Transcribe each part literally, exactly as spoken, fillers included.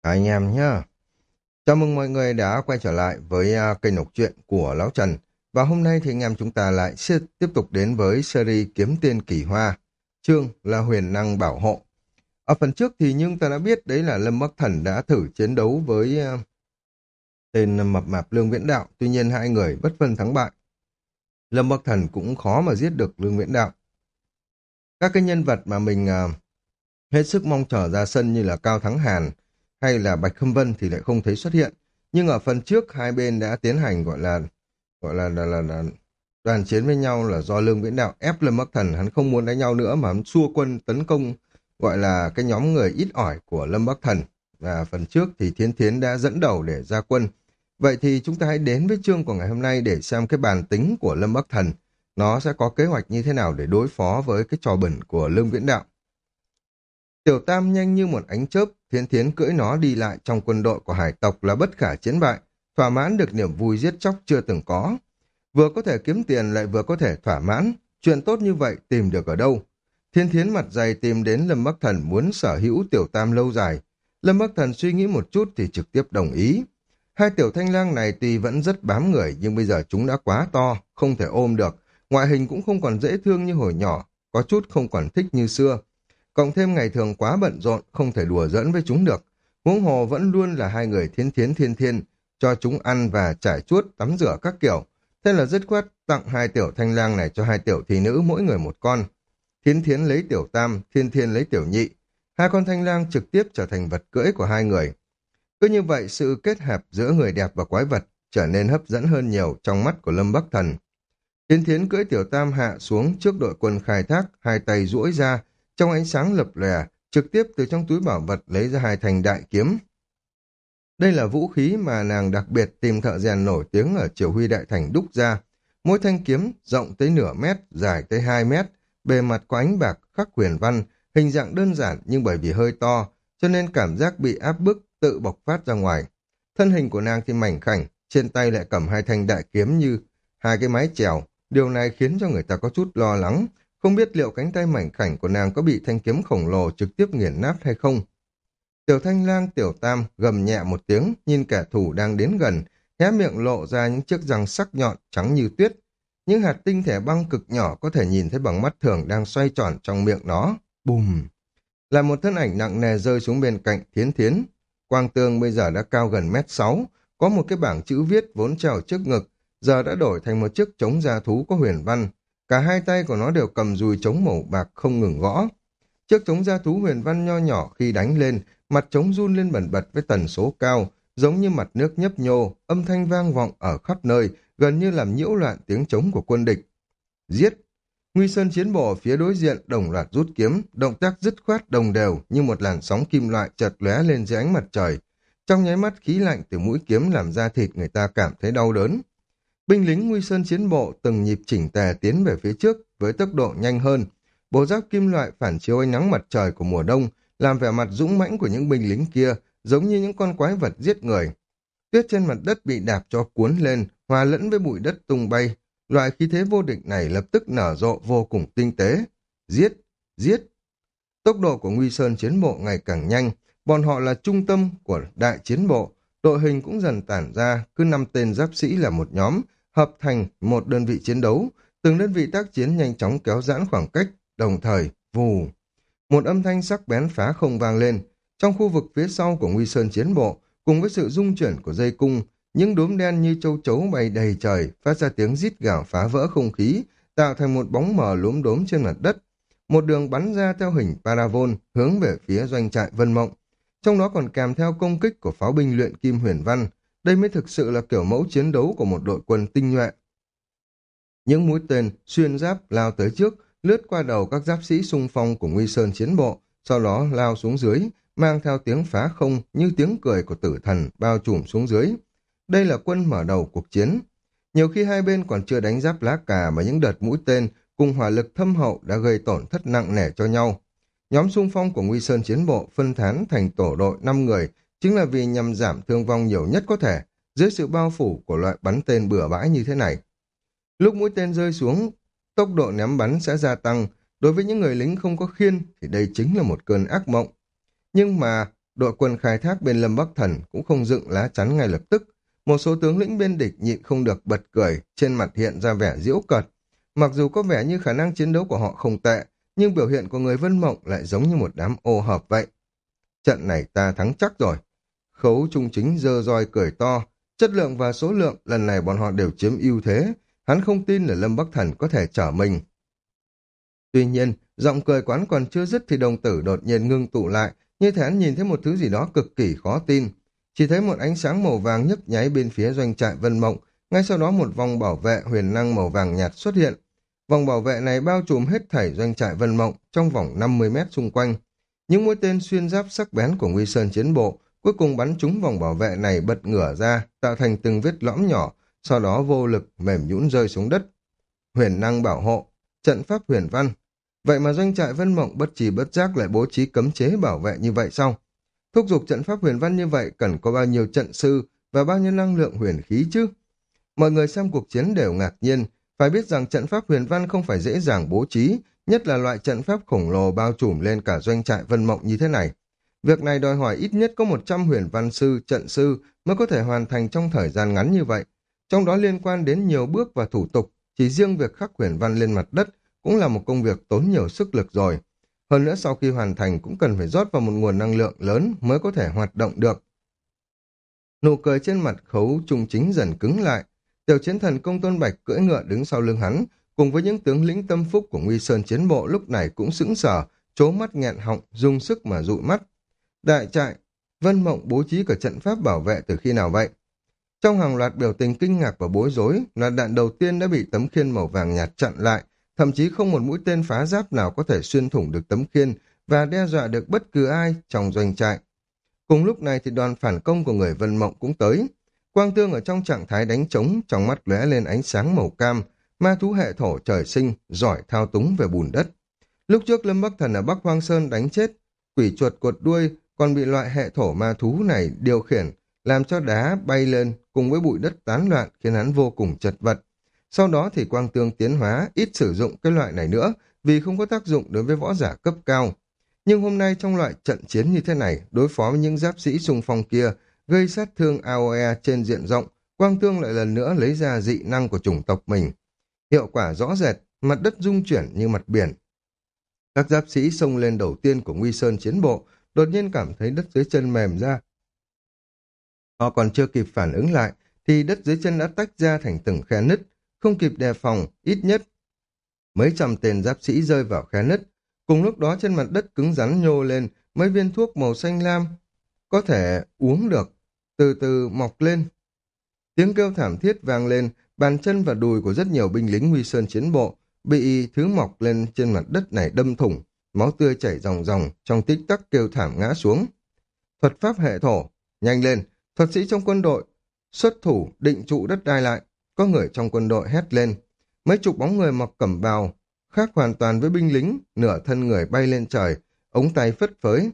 Anh em nhá. Chào mừng mọi người đã quay trở lại với à, kênh đọc truyện của Lão Trần. Và hôm nay thì anh em chúng ta lại sẽ tiếp tục đến với series Kiếm Tiên Kỳ Hoa. Chương là Huyền Năng Bảo Hộ. Ở phần trước thì nhưng ta đã biết đấy là Lâm Bắc Thần đã thử chiến đấu với à, tên mập mạp Lương Viễn Đạo. Tuy nhiên hai người bất phân thắng bại. Lâm Bắc Thần cũng khó mà giết được Lương Viễn Đạo. Các cái nhân vật mà mình à, hết sức mong chờ ra sân như là Cao Thắng Hàn hay là Bạch Khâm Vân thì lại không thấy xuất hiện. Nhưng ở phần trước hai bên đã tiến hành gọi là gọi là là, là, là đoàn chiến với nhau là do Lương Viễn Đạo ép Lâm Bắc Thần, hắn không muốn đánh nhau nữa mà hắn xua quân tấn công gọi là cái nhóm người ít ỏi của Lâm Bắc Thần. Và phần trước thì Thiến Thiến đã dẫn đầu để ra quân. Vậy thì chúng ta hãy đến với chương của ngày hôm nay để xem cái bàn tính của Lâm Bắc Thần nó sẽ có kế hoạch như thế nào để đối phó với cái trò bẩn của Lương Viễn Đạo. Tiểu Tam nhanh như một ánh chớp, Thiến Thiến cưỡi nó đi lại trong quân đội của hải tộc là bất khả chiến bại, thỏa mãn được niềm vui giết chóc chưa từng có. Vừa có thể kiếm tiền lại vừa có thể thỏa mãn, chuyện tốt như vậy tìm được ở đâu? Thiến Thiến mặt dày tìm đến Lâm Bắc Thần muốn sở hữu Tiểu Tam lâu dài. Lâm Bắc Thần suy nghĩ một chút thì trực tiếp đồng ý. Hai tiểu thanh lang này tuy vẫn rất bám người nhưng bây giờ chúng đã quá to, không thể ôm được, ngoại hình cũng không còn dễ thương như hồi nhỏ, có chút không còn thích như xưa. Cộng thêm ngày thường quá bận rộn, không thể đùa giỡn với chúng được. Huống hồ vẫn luôn là hai người thiến thiến thiên thiên, cho chúng ăn và trải chuốt, tắm rửa các kiểu. Thế là dứt khoát tặng hai tiểu thanh lang này cho hai tiểu thị nữ mỗi người một con. Thiến thiến lấy tiểu tam, thiên thiên lấy tiểu nhị. Hai con thanh lang trực tiếp trở thành vật cưỡi của hai người. Cứ như vậy sự kết hợp giữa người đẹp và quái vật trở nên hấp dẫn hơn nhiều trong mắt của Lâm Bắc Thần. Thiến thiến cưỡi tiểu tam hạ xuống trước đội quân khai thác, hai tay duỗi ra, trong ánh sáng lập lòe, trực tiếp từ trong túi bảo vật lấy ra hai thanh đại kiếm. Đây là vũ khí mà nàng đặc biệt tìm thợ rèn nổi tiếng ở Triều Huy Đại Thành đúc ra. Mỗi thanh kiếm rộng tới nửa mét, dài tới hai mét, bề mặt có ánh bạc khắc huyền văn, hình dạng đơn giản nhưng bởi vì hơi to, cho nên cảm giác bị áp bức tự bộc phát ra ngoài. Thân hình của nàng thì mảnh khảnh, trên tay lại cầm hai thanh đại kiếm như hai cái mái chèo. Điều này khiến cho người ta có chút lo lắng, không biết liệu cánh tay mảnh khảnh của nàng có bị thanh kiếm khổng lồ trực tiếp nghiền nát hay không. Tiểu thanh lang tiểu tam gầm nhẹ một tiếng, nhìn kẻ thù đang đến gần, hé miệng lộ ra những chiếc răng sắc nhọn trắng như tuyết. Những hạt tinh thể băng cực nhỏ có thể nhìn thấy bằng mắt thường đang xoay tròn trong miệng nó. Bùm! Là một thân ảnh nặng nề rơi xuống bên cạnh Thiến Thiến. Quang Tương bây giờ đã cao gần mét sáu, có một cái bảng chữ viết vốn treo trước ngực, giờ đã đổi thành một chiếc trống da thú có huyền văn. Cả hai tay của nó đều cầm dùi trống màu bạc không ngừng gõ. Chiếc trống da thú huyền văn nho nhỏ khi đánh lên, mặt trống run lên bần bật với tần số cao, giống như mặt nước nhấp nhô, âm thanh vang vọng ở khắp nơi, gần như làm nhiễu loạn tiếng trống của quân địch. Giết! Nguy Sơn chiến bộ ở phía đối diện đồng loạt rút kiếm, động tác dứt khoát đồng đều như một làn sóng kim loại chợt lóe lên dưới ánh mặt trời. Trong nháy mắt khí lạnh từ mũi kiếm làm da thịt người ta cảm thấy đau đớn. Binh lính Nguy Sơn chiến bộ từng nhịp chỉnh tề tiến về phía trước với tốc độ nhanh hơn. Bộ giáp kim loại phản chiếu ánh nắng mặt trời của mùa đông làm vẻ mặt dũng mãnh của những binh lính kia giống như những con quái vật giết người. Tuyết trên mặt đất bị đạp cho cuốn lên, hòa lẫn với bụi đất tung bay. Loại khí thế vô địch này lập tức nở rộ vô cùng tinh tế. Giết! Giết! Tốc độ của Nguy Sơn chiến bộ ngày càng nhanh. Bọn họ là trung tâm của đại chiến bộ. Đội hình cũng dần tản ra, cứ năm tên giáp sĩ là một nhóm, hợp thành một đơn vị chiến đấu, từng đơn vị tác chiến nhanh chóng kéo giãn khoảng cách, đồng thời, vù. Một âm thanh sắc bén phá không vang lên. Trong khu vực phía sau của Nguy Sơn chiến bộ, cùng với sự rung chuyển của dây cung, những đốm đen như châu chấu bay đầy trời, phát ra tiếng rít gào phá vỡ không khí, tạo thành một bóng mờ lốm đốm trên mặt đất. Một đường bắn ra theo hình paravol hướng về phía doanh trại Vân Mộng. Trong đó còn kèm theo công kích của pháo binh luyện kim huyền văn. Đây mới thực sự là kiểu mẫu chiến đấu của một đội quân tinh nhuệ. Những mũi tên xuyên giáp lao tới trước, lướt qua đầu các giáp sĩ xung phong của Nguy Sơn chiến bộ, sau đó lao xuống dưới, mang theo tiếng phá không như tiếng cười của tử thần bao trùm xuống dưới. Đây là quân mở đầu cuộc chiến. Nhiều khi hai bên còn chưa đánh giáp lá cà mà những đợt mũi tên cùng hỏa lực thâm hậu đã gây tổn thất nặng nề cho nhau. Nhóm xung phong của Nguy Sơn chiến bộ phân tán thành tổ đội năm người chính là vì nhằm giảm thương vong nhiều nhất có thể dưới sự bao phủ của loại bắn tên bừa bãi như thế này. Lúc mũi tên rơi xuống, tốc độ ném bắn sẽ gia tăng. Đối với những người lính không có khiên thì đây chính là một cơn ác mộng. Nhưng mà đội quân khai thác bên Lâm Bắc Thần cũng không dựng lá chắn ngay lập tức. Một số tướng lĩnh bên địch nhịn không được bật cười, trên mặt hiện ra vẻ giễu cợt. Mặc dù có vẻ như khả năng chiến đấu của họ không tệ, nhưng biểu hiện của người Vân Mộng lại giống như một đám ô hợp vậy. Trận này ta thắng chắc rồi. Khấu Trung Chính giơ roi cười to, chất lượng và số lượng lần này bọn họ đều chiếm ưu thế, hắn không tin là Lâm Bắc Thần có thể trở mình. Tuy nhiên, giọng cười quán còn chưa dứt thì đồng tử đột nhiên ngưng tụ lại, như thể hắn nhìn thấy một thứ gì đó cực kỳ khó tin. Chỉ thấy một ánh sáng màu vàng nhấp nháy bên phía doanh trại Vân Mộng, ngay sau đó một vòng bảo vệ huyền năng màu vàng nhạt xuất hiện. Vòng bảo vệ này bao trùm hết thảy doanh trại Vân Mộng trong vòng năm mươi mét xung quanh. Những mũi tên xuyên giáp sắc bén của Nguy Sơn chiến bộ cuối cùng bắn trúng vòng bảo vệ này bật ngửa ra, tạo thành từng vết lõm nhỏ, sau đó vô lực mềm nhũn rơi xuống đất. Huyền năng bảo hộ, trận pháp huyền văn. Vậy mà doanh trại Vân Mộng bất trì bất giác lại bố trí cấm chế bảo vệ như vậy sao? Thúc giục trận pháp huyền văn như vậy cần có bao nhiêu trận sư và bao nhiêu năng lượng huyền khí chứ? Mọi người xem cuộc chiến đều ngạc nhiên, phải biết rằng trận pháp huyền văn không phải dễ dàng bố trí, nhất là loại trận pháp khổng lồ bao trùm lên cả doanh trại Vân Mộng như thế này. Việc này đòi hỏi ít nhất có một trăm huyền văn sư, trận sư mới có thể hoàn thành trong thời gian ngắn như vậy. Trong đó liên quan đến nhiều bước và thủ tục, chỉ riêng việc khắc huyền văn lên mặt đất cũng là một công việc tốn nhiều sức lực rồi. Hơn nữa sau khi hoàn thành cũng cần phải rót vào một nguồn năng lượng lớn mới có thể hoạt động được. Nụ cười trên mặt Khấu Trung Chính dần cứng lại. Tiểu chiến thần Công Tôn Bạch cưỡi ngựa đứng sau lưng hắn, cùng với những tướng lĩnh tâm phúc của Nguy Sơn chiến bộ lúc này cũng sững sờ, trố mắt nghẹn họng, dùng sức mà dụi mắt. Đại trại, Vân Mộng bố trí cả trận pháp bảo vệ từ khi nào vậy? Trong hàng loạt biểu tình kinh ngạc và bối rối, loạt đạn đầu tiên đã bị tấm khiên màu vàng nhạt chặn lại, thậm chí không một mũi tên phá giáp nào có thể xuyên thủng được tấm khiên và đe dọa được bất cứ ai trong doanh trại. Cùng lúc này thì đoàn phản công của người Vân Mộng cũng tới. Quang Tương ở trong trạng thái đánh trống, trong mắt lóe lên ánh sáng màu cam, ma thú hệ thổ trời sinh, giỏi thao túng về bùn đất. Lúc trước Lâm Bắc Thần ở Bắc Hoang Sơn đánh chết, quỷ chuột cột đuôi còn bị loại hệ thổ ma thú này điều khiển, làm cho đá bay lên cùng với bụi đất tán loạn khiến hắn vô cùng chật vật. Sau đó thì Quang Tương tiến hóa, ít sử dụng cái loại này nữa vì không có tác dụng đối với võ giả cấp cao. Nhưng hôm nay trong loại trận chiến như thế này, đối phó với những giáp sĩ xung phong kia, gây sát thương a o e trên diện rộng, Quang Tương lại lần nữa lấy ra dị năng của chủng tộc mình. Hiệu quả rõ rệt, mặt đất rung chuyển như mặt biển. Các giáp sĩ xông lên đầu tiên của Nguy Sơn chiến bộ, đột nhiên cảm thấy đất dưới chân mềm ra. Họ còn chưa kịp phản ứng lại, thì đất dưới chân đã tách ra thành từng khe nứt, không kịp đề phòng, ít nhất mấy trăm tên giáp sĩ rơi vào khe nứt. Cùng lúc đó trên mặt đất cứng rắn nhô lên mấy viên thuốc màu xanh lam, có thể uống được, từ từ mọc lên. Tiếng kêu thảm thiết vang lên, bàn chân và đùi của rất nhiều binh lính Nguy Sơn chiến bộ bị thứ mọc lên trên mặt đất này đâm thủng, máu tươi chảy ròng ròng, trong tích tắc kêu thảm ngã xuống. Thuật pháp hệ thổ, nhanh lên, thuật sĩ trong quân đội, xuất thủ định trụ đất đai lại, có người trong quân đội hét lên. Mấy chục bóng người mặc cẩm bào, khác hoàn toàn với binh lính, nửa thân người bay lên trời, ống tay phất phới.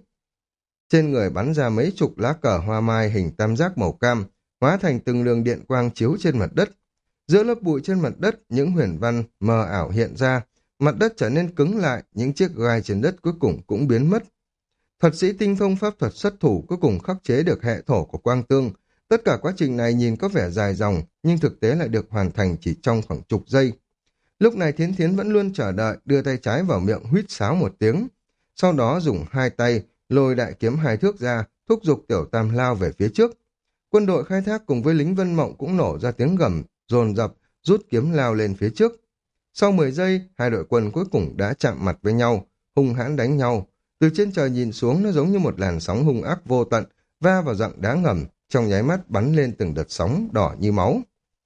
Trên người bắn ra mấy chục lá cờ hoa mai hình tam giác màu cam, hóa thành từng đường điện quang chiếu trên mặt đất. Giữa lớp bụi trên mặt đất, những huyền văn mờ ảo hiện ra, mặt đất trở nên cứng lại, những chiếc gai trên đất cuối cùng cũng biến mất. Thuật sĩ tinh thông pháp thuật xuất thủ cuối cùng khắc chế được hệ thổ của Quang Tương. Tất cả quá trình này nhìn có vẻ dài dòng, nhưng thực tế lại được hoàn thành chỉ trong khoảng chục giây. Lúc này Thiến Thiến vẫn luôn chờ đợi, đưa tay trái vào miệng huýt sáo một tiếng. Sau đó dùng hai tay, lôi đại kiếm hai thước ra, thúc giục Tiểu Tam lao về phía trước. Quân đội khai thác cùng với lính Vân Mộng cũng nổ ra tiếng gầm, dồn dập, rút kiếm lao lên phía trước. Sau mười giây, hai đội quân cuối cùng đã chạm mặt với nhau, hung hãn đánh nhau. Từ trên trời nhìn xuống nó giống như một làn sóng hung ác vô tận, va vào dặng đá ngầm, trong nháy mắt bắn lên từng đợt sóng đỏ như máu.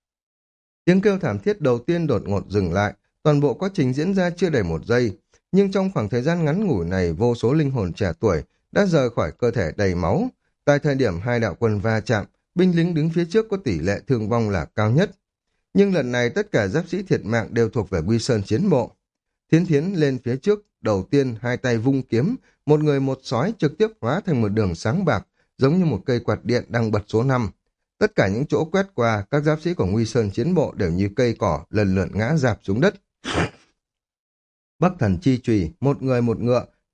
Tiếng kêu thảm thiết đầu tiên đột ngột dừng lại, toàn bộ quá trình diễn ra chưa đầy một giây, nhưng trong khoảng thời gian ngắn ngủi này vô số linh hồn trẻ tuổi đã rời khỏi cơ thể đầy máu. Tại thời điểm hai đạo quân va chạm, binh lính đứng phía trước có tỷ lệ thương vong là cao nhất. Nhưng lần này tất cả giáp sĩ thiệt mạng đều thuộc về Nguy Sơn chiến bộ. Thiến Thiến lên phía trước, đầu tiên hai tay vung kiếm, một người một sói trực tiếp hóa thành một đường sáng bạc, giống như một cây quạt điện đang bật số năm. Tất cả những chỗ quét qua, các giáp sĩ của Nguy Sơn chiến bộ đều như cây cỏ lần lượt ngã rạp xuống đất. Bắc Thần chi chùy, một người một ngựa,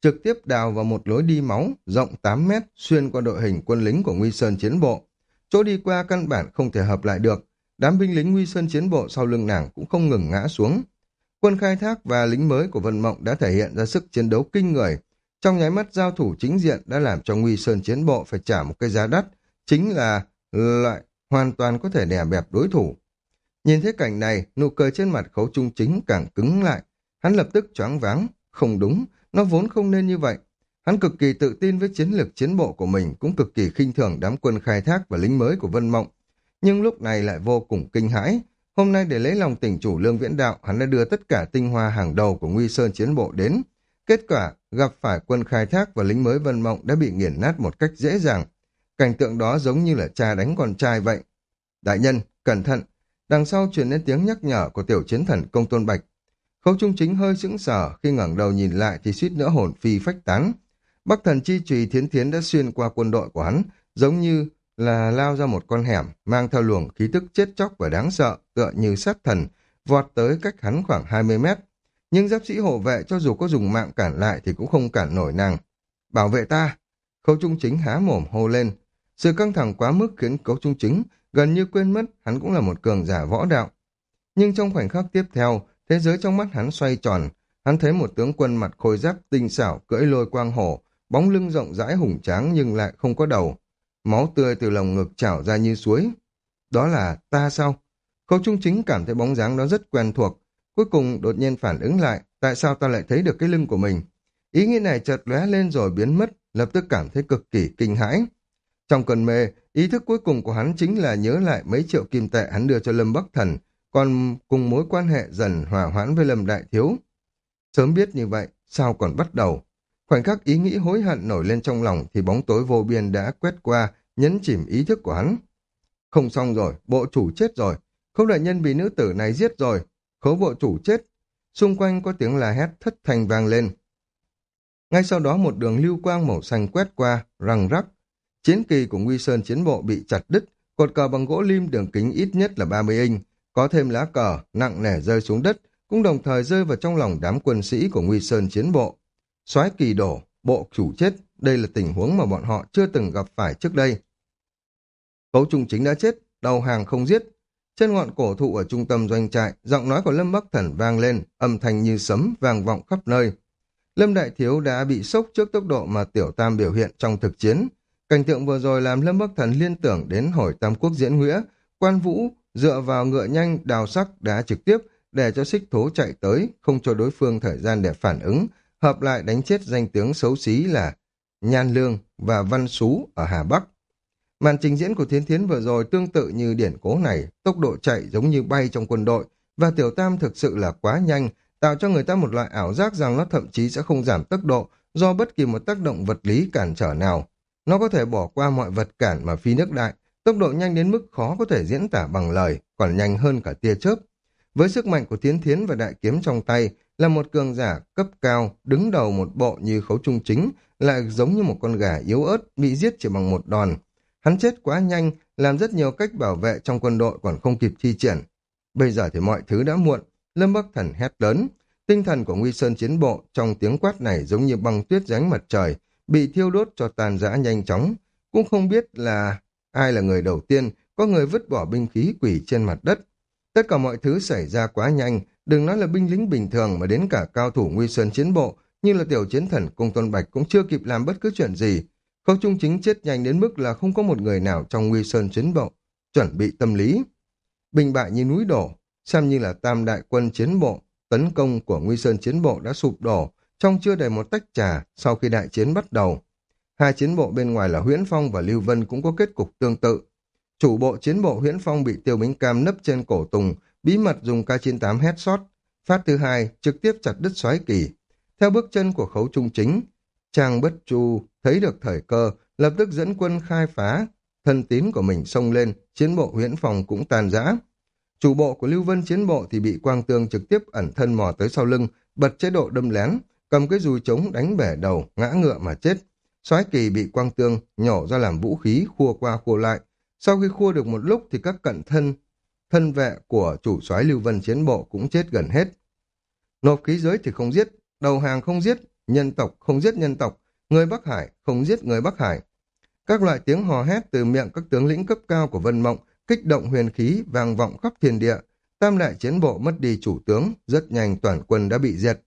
trực tiếp đào vào một lối đi máu rộng tám mét xuyên qua đội hình quân lính của Nguy Sơn chiến bộ. Chỗ đi qua căn bản không thể hợp lại được, đám binh lính Nguy Sơn chiến bộ sau lưng nàng cũng không ngừng ngã xuống. Quân khai thác và lính mới của Vân Mộng đã thể hiện ra sức chiến đấu kinh người. Trong nháy mắt giao thủ chính diện đã làm cho Nguy Sơn chiến bộ phải trả một cái giá đắt, chính là loại hoàn toàn có thể đè bẹp đối thủ. Nhìn thấy cảnh này, nụ cười trên mặt Khấu Trung Chính càng cứng lại. Hắn lập tức choáng váng. Không đúng, nó vốn không nên như vậy. Hắn cực kỳ tự tin với chiến lược chiến bộ của mình, cũng cực kỳ khinh thường đám quân khai thác và lính mới của Vân Mộng. Nhưng lúc này lại vô cùng kinh hãi. Hôm nay để lấy lòng tỉnh chủ Lương Viễn Đạo, hắn đã đưa tất cả tinh hoa hàng đầu của Nguy Sơn chiến bộ đến. Kết quả, gặp phải quân khai thác và lính mới Vân Mộng đã bị nghiền nát một cách dễ dàng. Cảnh tượng đó giống như là cha đánh con trai vậy. Đại nhân, cẩn thận! Đằng sau truyền đến tiếng nhắc nhở của tiểu chiến thần Công Tôn Bạch. Khấu Trung Chính hơi sững sờ, khi ngẩng đầu nhìn lại thì suýt nữa hồn phi phách tán. Bắc thần chi chùy Thiến Thiến đã xuyên qua quân đội của hắn, giống như là lao ra một con hẻm, mang theo luồng khí tức chết chóc và đáng sợ, tựa như sát thần, vọt tới cách hắn khoảng hai mươi mét. Nhưng giáp sĩ hộ vệ cho dù có dùng mạng cản lại thì cũng không cản nổi nàng. Bảo vệ ta! Khấu Trung Chính há mồm hô lên. Sự căng thẳng quá mức khiến Khấu Trung Chính gần như quên mất hắn cũng là một cường giả võ đạo. Nhưng trong khoảnh khắc tiếp theo, thế giới trong mắt hắn xoay tròn, hắn thấy một tướng quân mặt khôi giáp tinh xảo cưỡi lôi quang hổ, bóng lưng rộng rãi hùng tráng nhưng lại không có đầu. Máu tươi từ lồng ngực trào ra như suối. Đó là ta sao? Khấu Trung Chính cảm thấy bóng dáng đó rất quen thuộc. Cuối cùng đột nhiên phản ứng lại, tại sao ta lại thấy được cái lưng của mình? Ý nghĩ này chợt lóe lên rồi biến mất, lập tức cảm thấy cực kỳ kinh hãi. Trong cơn mê, ý thức cuối cùng của hắn chính là nhớ lại mấy triệu kim tệ hắn đưa cho Lâm Bắc Thần, còn cùng mối quan hệ dần hòa hoãn với Lâm Đại Thiếu. Sớm biết như vậy, sao còn bắt đầu? Khoảnh khắc ý nghĩ hối hận nổi lên trong lòng thì bóng tối vô biên đã quét qua, nhấn chìm ý thức của hắn. Không xong rồi, bộ chủ chết rồi. Khấu đại nhân bị nữ tử này giết rồi. Khấu bộ chủ chết. Xung quanh có tiếng la hét thất thanh vang lên. Ngay sau đó một đường lưu quang màu xanh quét qua, răng rắc. Chiến kỳ của Nguy Sơn chiến bộ bị chặt đứt, cột cờ bằng gỗ lim đường kính ít nhất là ba mươi inch, có thêm lá cờ nặng nề rơi xuống đất, cũng đồng thời rơi vào trong lòng đám quân sĩ của Nguy Sơn chiến bộ. Soái kỳ đổ, bộ chủ chết, đây là tình huống mà bọn họ chưa từng gặp phải trước đây. Khấu Trung Chính đã chết, đầu hàng không giết. Trên ngọn cổ thụ ở trung tâm doanh trại, giọng nói của Lâm Bắc Thần vang lên, âm thanh như sấm vang vọng khắp nơi. Lâm Đại Thiếu đã bị sốc trước tốc độ mà Tiểu Tam biểu hiện trong thực chiến. Cảnh tượng vừa rồi làm Lâm Bắc Thần liên tưởng đến hồi Tam Quốc diễn nghĩa, Quan Vũ dựa vào ngựa nhanh đào sắc đá trực tiếp để cho xích thố chạy tới, không cho đối phương thời gian để phản ứng, hợp lại đánh chết danh tướng xấu xí là Nhan Lương và Văn Sú ở Hà Bắc. Màn trình diễn của Thiến Thiến vừa rồi tương tự như điển cố này, tốc độ chạy giống như bay trong quân đội, và Tiểu Tam thực sự là quá nhanh, tạo cho người ta một loại ảo giác rằng nó thậm chí sẽ không giảm tốc độ do bất kỳ một tác động vật lý cản trở nào. Nó có thể bỏ qua mọi vật cản mà phi nước đại, tốc độ nhanh đến mức khó có thể diễn tả bằng lời, còn nhanh hơn cả tia chớp. Với sức mạnh của Thiến Thiến và đại kiếm trong tay, là một cường giả cấp cao, đứng đầu một bộ như Khấu Trung Chính, lại giống như một con gà yếu ớt bị giết chỉ bằng một đòn. Hắn chết quá nhanh, làm rất nhiều cách bảo vệ trong quân đội còn không kịp thi triển. Bây giờ thì mọi thứ đã muộn, Lâm Bắc Thần hét lớn. Tinh thần của Nguy Sơn chiến bộ trong tiếng quát này giống như băng tuyết dưới ánh mặt trời, bị thiêu đốt cho tàn rã nhanh chóng. Cũng không biết là ai là người đầu tiên, có người vứt bỏ binh khí quỷ trên mặt đất. Tất cả mọi thứ xảy ra quá nhanh, đừng nói là binh lính bình thường mà đến cả cao thủ Nguy Sơn chiến bộ, như là tiểu chiến thần Công Tôn Bạch cũng chưa kịp làm bất cứ chuyện gì. Khấu Trung Chính chết nhanh đến mức là không có một người nào trong Nguy Sơn chiến bộ chuẩn bị tâm lý. Bình bại như núi đổ, xem như là tam đại quân chiến bộ, tấn công của Nguy Sơn chiến bộ đã sụp đổ, trong chưa đầy một tách trà sau khi đại chiến bắt đầu. Hai chiến bộ bên ngoài là Huyễn Phong và Lưu Vân cũng có kết cục tương tự. Chủ bộ chiến bộ Huyễn Phong bị Tiêu Bính Cam nấp trên cổ Tùng, bí mật dùng K chín tám headshot. Phát thứ hai trực tiếp chặt đứt Soái Kỳ. Theo bước chân của Khấu Trung Chính, Trang Bất Chu thấy được thời cơ, lập tức dẫn quân khai phá. Thân tín của mình xông lên, chiến bộ Huyễn Phong cũng tan rã. Chủ bộ của Lưu Vân chiến bộ thì bị Quang Tương trực tiếp ẩn thân mò tới sau lưng, bật chế độ đâm lén, cầm cái dùi trống đánh bể đầu, ngã ngựa mà chết. Soái Kỳ bị Quang Tương nhổ ra làm vũ khí, khua qua khua lại. Sau khi khua được một lúc thì các cận thân, thân vệ của chủ soái Lưu Vân chiến bộ cũng chết gần hết. Nộp khí giới thì không giết, đầu hàng không giết, nhân tộc không giết nhân tộc, người Bắc Hải không giết người Bắc Hải. Các loại tiếng hò hét từ miệng các tướng lĩnh cấp cao của Vân Mộng kích động huyền khí vang vọng khắp thiên địa. Tam đại chiến bộ mất đi chủ tướng, rất nhanh toàn quân đã bị diệt.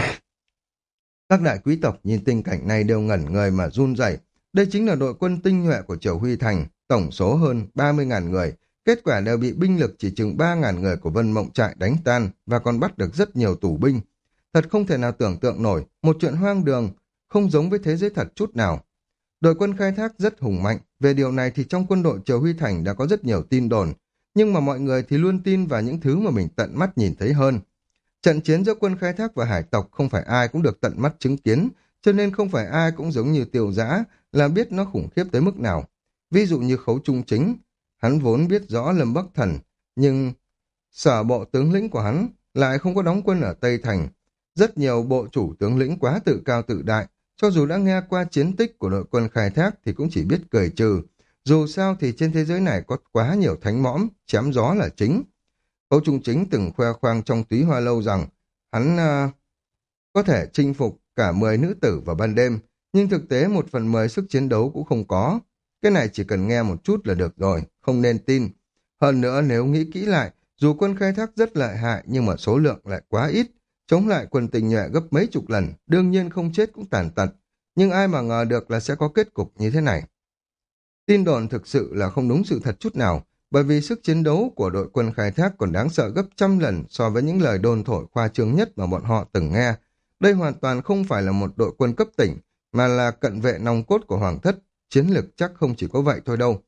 Các đại quý tộc nhìn tình cảnh này đều ngẩn người mà run rẩy. Đây chính là đội quân tinh nhuệ của Triều Huy Thành, tổng số hơn ba mươi nghìn người. Kết quả đều bị binh lực chỉ chừng ba nghìn người của Vân Mộng Trại đánh tan và còn bắt được rất nhiều tù binh. Thật không thể nào tưởng tượng nổi, một chuyện hoang đường, không giống với thế giới thật chút nào. Đội quân khai thác rất hùng mạnh, về điều này thì trong quân đội Triều Huy Thành đã có rất nhiều tin đồn, nhưng mà mọi người thì luôn tin vào những thứ mà mình tận mắt nhìn thấy hơn. Trận chiến giữa quân khai thác và hải tộc không phải ai cũng được tận mắt chứng kiến, cho nên không phải ai cũng giống như Tiêu Dã là biết nó khủng khiếp tới mức nào. Ví dụ như Khấu Trung Chính, hắn vốn biết rõ Lâm Bắc Thần, nhưng sở bộ tướng lĩnh của hắn lại không có đóng quân ở Tây Thành. Rất nhiều bộ chủ tướng lĩnh quá tự cao tự đại, cho dù đã nghe qua chiến tích của đội quân khai thác thì cũng chỉ biết cười trừ. Dù sao thì trên thế giới này có quá nhiều thánh mõm, chém gió là chính. Khấu Trung Chính từng khoe khoang trong Túy Hoa Lâu rằng hắn uh, có thể chinh phục cả mười nữ tử vào ban đêm, nhưng thực tế một phần mười sức chiến đấu cũng không có. Cái này chỉ cần nghe một chút là được rồi, không nên tin. Hơn nữa nếu nghĩ kỹ lại, dù quân khai thác rất lợi hại nhưng mà số lượng lại quá ít, chống lại quân tình nhuệ gấp mấy chục lần, đương nhiên không chết cũng tàn tật. Nhưng ai mà ngờ được là sẽ có kết cục như thế này. Tin đồn thực sự là không đúng sự thật chút nào, bởi vì sức chiến đấu của đội quân khai thác còn đáng sợ gấp trăm lần so với những lời đồn thổi khoa trương nhất mà bọn họ từng nghe. Đây hoàn toàn không phải là một đội quân cấp tỉnh, mà là cận vệ nòng cốt của Hoàng thất, chiến lược chắc không chỉ có vậy thôi đâu.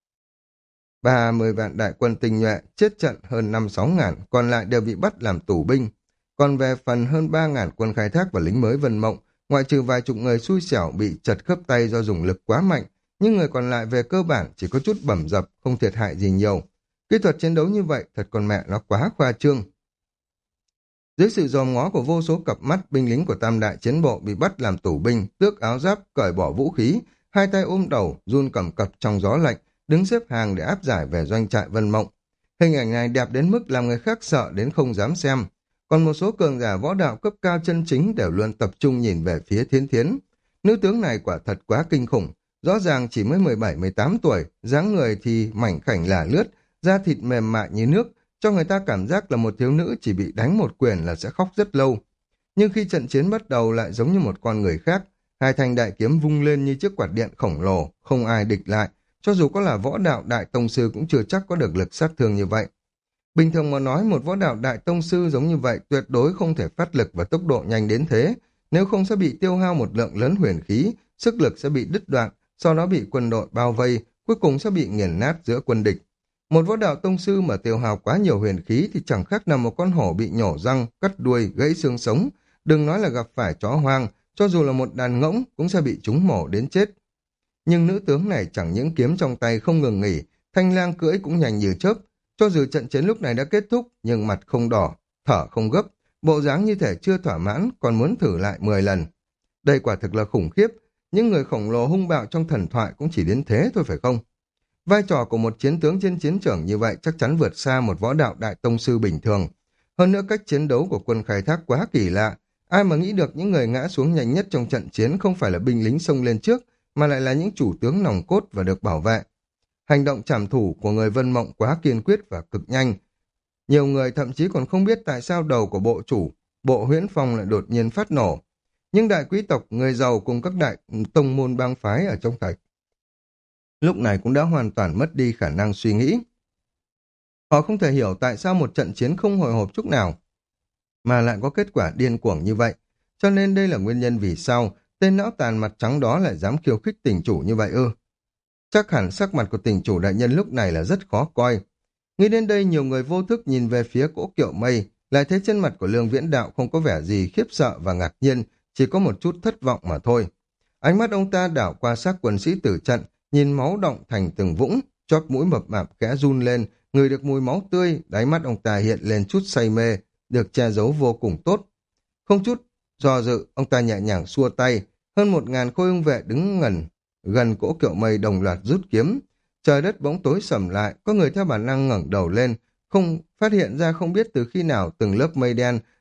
Ba mươi vạn đại quân tinh nhuệ chết trận hơn năm sáu ngàn, còn lại đều bị bắt làm tù binh. Còn về phần hơn ba ngàn quân khai thác và lính mới Vân Mộng, ngoại trừ vài chục người xui xẻo bị chật khớp tay do dùng lực quá mạnh, nhưng người còn lại về cơ bản chỉ có chút bầm dập, không thiệt hại gì nhiều. Kỹ thuật chiến đấu như vậy thật con mẹ nó quá khoa trương. Dưới sự dòm ngó của vô số cặp mắt, binh lính của tam đại chiến bộ bị bắt làm tù binh, tước áo giáp, cởi bỏ vũ khí, hai tay ôm đầu, run cầm cập trong gió lạnh, đứng xếp hàng để áp giải về doanh trại Vân Mộng. Hình ảnh này đẹp đến mức làm người khác sợ đến không dám xem. Còn một số cường giả võ đạo cấp cao chân chính đều luôn tập trung nhìn về phía Thiến Thiến. Nữ tướng này quả thật quá kinh khủng, rõ ràng chỉ mới mười bảy mười tám tuổi, dáng người thì mảnh khảnh là lướt, da thịt mềm mại như nước, cho người ta cảm giác là một thiếu nữ chỉ bị đánh một quyền là sẽ khóc rất lâu. Nhưng khi trận chiến bắt đầu lại giống như một con người khác, hai thanh đại kiếm vung lên như chiếc quạt điện khổng lồ, không ai địch lại, cho dù có là võ đạo đại tông sư cũng chưa chắc có được lực sát thương như vậy. Bình thường mà nói một võ đạo đại tông sư giống như vậy tuyệt đối không thể phát lực và tốc độ nhanh đến thế, nếu không sẽ bị tiêu hao một lượng lớn huyền khí, sức lực sẽ bị đứt đoạn, sau đó bị quân đội bao vây, cuối cùng sẽ bị nghiền nát giữa quân địch. Một võ đạo tông sư mà tiêu hao quá nhiều huyền khí thì chẳng khác nào một con hổ bị nhổ răng, cắt đuôi, gãy xương sống. Đừng nói là gặp phải chó hoang, cho dù là một đàn ngỗng cũng sẽ bị chúng mổ đến chết. Nhưng nữ tướng này chẳng những kiếm trong tay không ngừng nghỉ, thanh lang cưỡi cũng nhanh như chớp. Cho dù trận chiến lúc này đã kết thúc, nhưng mặt không đỏ, thở không gấp, bộ dáng như thể chưa thỏa mãn, còn muốn thử lại mười lần. Đây quả thực là khủng khiếp, những người khổng lồ hung bạo trong thần thoại cũng chỉ đến thế thôi phải không? Vai trò của một chiến tướng trên chiến trường như vậy chắc chắn vượt xa một võ đạo đại tông sư bình thường. Hơn nữa cách chiến đấu của quân khai thác quá kỳ lạ. Ai mà nghĩ được những người ngã xuống nhanh nhất trong trận chiến không phải là binh lính xông lên trước, mà lại là những chủ tướng nòng cốt và được bảo vệ. Hành động trảm thủ của người Vân Mộng quá kiên quyết và cực nhanh. Nhiều người thậm chí còn không biết tại sao đầu của bộ chủ, bộ Huyễn Phong lại đột nhiên phát nổ. Nhưng đại quý tộc, người giàu cùng các đại tông môn bang phái ở trong thành lúc này cũng đã hoàn toàn mất đi khả năng suy nghĩ. Họ không thể hiểu tại sao một trận chiến không hồi hộp chút nào mà lại có kết quả điên cuồng như vậy. Cho nên đây là nguyên nhân vì sao tên não tàn mặt trắng đó lại dám khiêu khích tỉnh chủ như vậy ư. Chắc hẳn sắc mặt của tỉnh chủ đại nhân lúc này là rất khó coi. Nghĩ đến đây nhiều người vô thức nhìn về phía Cỗ Kiệu Mây, lại thấy trên mặt của Lương Viễn Đạo không có vẻ gì khiếp sợ và ngạc nhiên, chỉ có một chút thất vọng mà thôi. Ánh mắt ông ta đảo qua xác quân sĩ tử trận, nhìn máu đọng thành từng vũng, chóp mũi mập mạp khẽ run lên, ngửi được mùi máu tươi, đáy mắt ông ta hiện lên chút say mê, được che giấu vô cùng tốt. Không chút do dự, ông ta nhẹ nhàng xua tay, hơn một ngàn khôi ưng vệ đứng ngẩn gần Cỗ Kiệu Mây đồng loạt rút kiếm. Trời đất bỗng tối sầm lại, có người theo bản năng ngẩng đầu lên, không phát hiện ra không biết từ khi nào từng lớp mây đen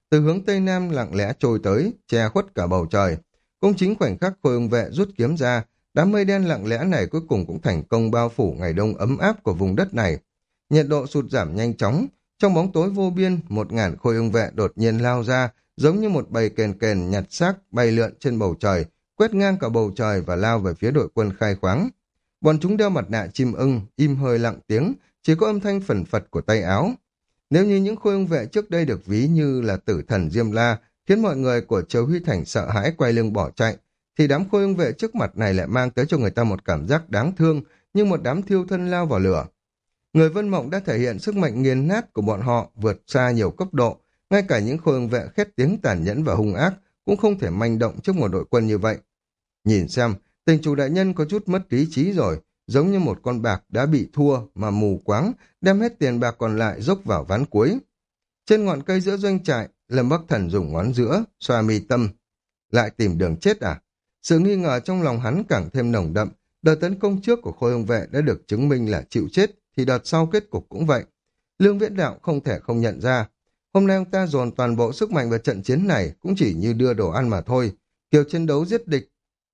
từ hướng tây nam lặng lẽ trôi tới, che khuất cả bầu trời. Cũng chính khoảnh khắc Khôi Ưng Vệ rút kiếm ra, đám mây đen lặng lẽ này cuối cùng cũng thành công bao phủ ngày đông ấm áp của vùng đất này. Nhiệt độ sụt giảm nhanh chóng, trong bóng tối vô biên, một ngàn Khôi Ưng Vệ đột nhiên lao ra, giống như một bầy kền kền nhặt xác bay lượn trên bầu trời, quét ngang cả bầu trời và lao về phía đội quân khai khoáng. Bọn chúng đeo mặt nạ chim ưng, im hơi lặng tiếng, chỉ có âm thanh phần phật của tay áo. Nếu như những Khôi Ưng Vệ trước đây được ví như là tử thần Diêm La, khiến mọi người của Châu Huy Thành sợ hãi quay lưng bỏ chạy, thì đám Khôi Ưng Vệ trước mặt này lại mang tới cho người ta một cảm giác đáng thương, như một đám thiêu thân lao vào lửa. Người Vân Mộng đã thể hiện sức mạnh nghiền nát của bọn họ vượt xa nhiều cấp độ, ngay cả những Khôi Ưng Vệ khét tiếng tàn nhẫn và hung ác cũng không thể manh động trước một đội quân như vậy. Nhìn xem, Tình Chủ đại nhân có chút mất lý trí rồi, giống như một con bạc đã bị thua mà mù quáng, đem hết tiền bạc còn lại dốc vào ván cuối. Trên ngọn cây giữa doanh trại, Lâm Bắc Thần dùng ngón giữa xoa mi tâm. Lại tìm đường chết à? Sự nghi ngờ trong lòng hắn càng thêm nồng đậm. Đợt tấn công trước của Khôi Ưng Vệ đã được chứng minh là chịu chết, thì đợt sau kết cục cũng vậy. Lương Viễn Đạo không thể không nhận ra. Hôm nay ông ta dồn toàn bộ sức mạnh vào trận chiến này cũng chỉ như đưa đồ ăn mà thôi. Kiểu chiến đấu giết địch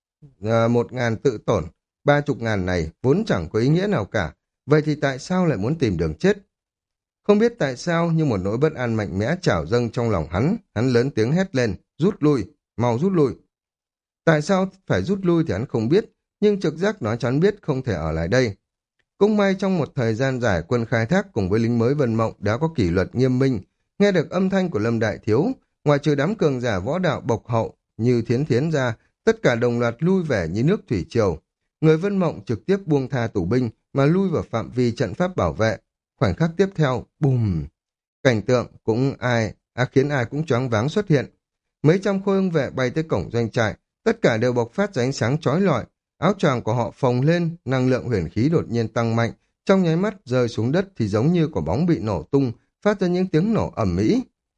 à, một ngàn tự tổn, ba chục ngàn này vốn chẳng có ý nghĩa nào cả. Vậy thì tại sao lại muốn tìm đường chết? Không biết tại sao nhưng một nỗi bất an mạnh mẽ trào dâng trong lòng hắn, hắn lớn tiếng hét lên, rút lui, mau rút lui. Tại sao phải rút lui thì hắn không biết, nhưng trực giác nói cho hắn biết không thể ở lại đây. Cũng may trong một thời gian dài quân khai thác cùng với lính mới Vân Mộng đã có kỷ luật nghiêm minh, nghe được âm thanh của Lâm Đại Thiếu, ngoài trừ đám cường giả võ đạo bộc hậu như Thiến Thiến ra, tất cả đồng loạt lui về như nước thủy triều. Người Vân Mộng trực tiếp buông tha tù binh mà lui vào phạm vi trận pháp bảo vệ. Khoảnh khắc tiếp theo, bùm! Cảnh tượng cũng ai, à, khiến ai cũng choáng váng xuất hiện. Mấy trăm Khôi Ưng Vệ bay tới cổng doanh trại, tất cả đều bộc phát ra ánh sáng chói lọi. Áo choàng của họ phồng lên, năng lượng huyền khí đột nhiên tăng mạnh, trong nháy mắt rơi xuống đất thì giống như quả bóng bị nổ tung, phát ra những tiếng nổ ầm ĩ.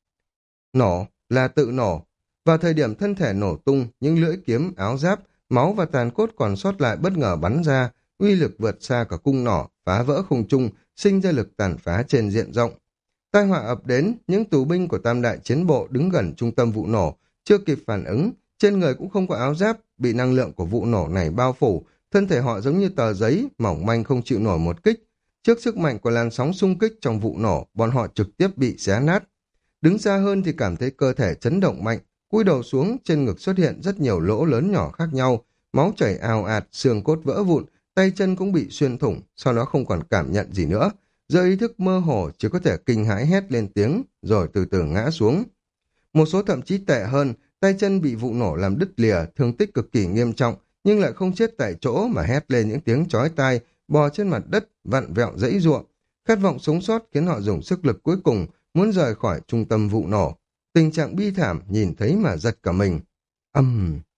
Nổ là tự nổ. Vào thời điểm thân thể nổ tung, những lưỡi kiếm, áo giáp, máu và tàn cốt còn sót lại bất ngờ bắn ra, uy lực vượt xa cả cung nỏ, phá vỡ không trung, sinh ra lực tàn phá trên diện rộng. Tai họa ập đến, những tù binh của Tam Đại Chiến Bộ đứng gần trung tâm vụ nổ, chưa kịp phản ứng, trên người cũng không có áo giáp, bị năng lượng của vụ nổ này bao phủ, thân thể họ giống như tờ giấy, mỏng manh không chịu nổi một kích. Trước sức mạnh của làn sóng xung kích trong vụ nổ, bọn họ trực tiếp bị xé nát. Đứng xa hơn thì cảm thấy cơ thể chấn động mạnh, cúi đầu xuống, trên ngực xuất hiện rất nhiều lỗ lớn nhỏ khác nhau, máu chảy ào ạt, xương cốt vỡ vụn, tay chân cũng bị xuyên thủng, sau đó không còn cảm nhận gì nữa. Giờ ý thức mơ hồ chỉ có thể kinh hãi hét lên tiếng, rồi từ từ ngã xuống. Một số thậm chí tệ hơn, tay chân bị vụ nổ làm đứt lìa, thương tích cực kỳ nghiêm trọng, nhưng lại không chết tại chỗ mà hét lên những tiếng chói tai, bò trên mặt đất, vặn vẹo dãy ruộng. Khát vọng sống sót khiến họ dùng sức lực cuối cùng, muốn rời khỏi trung tâm vụ nổ. Tình trạng bi thảm nhìn thấy mà giật cả mình. Âm... Uhm.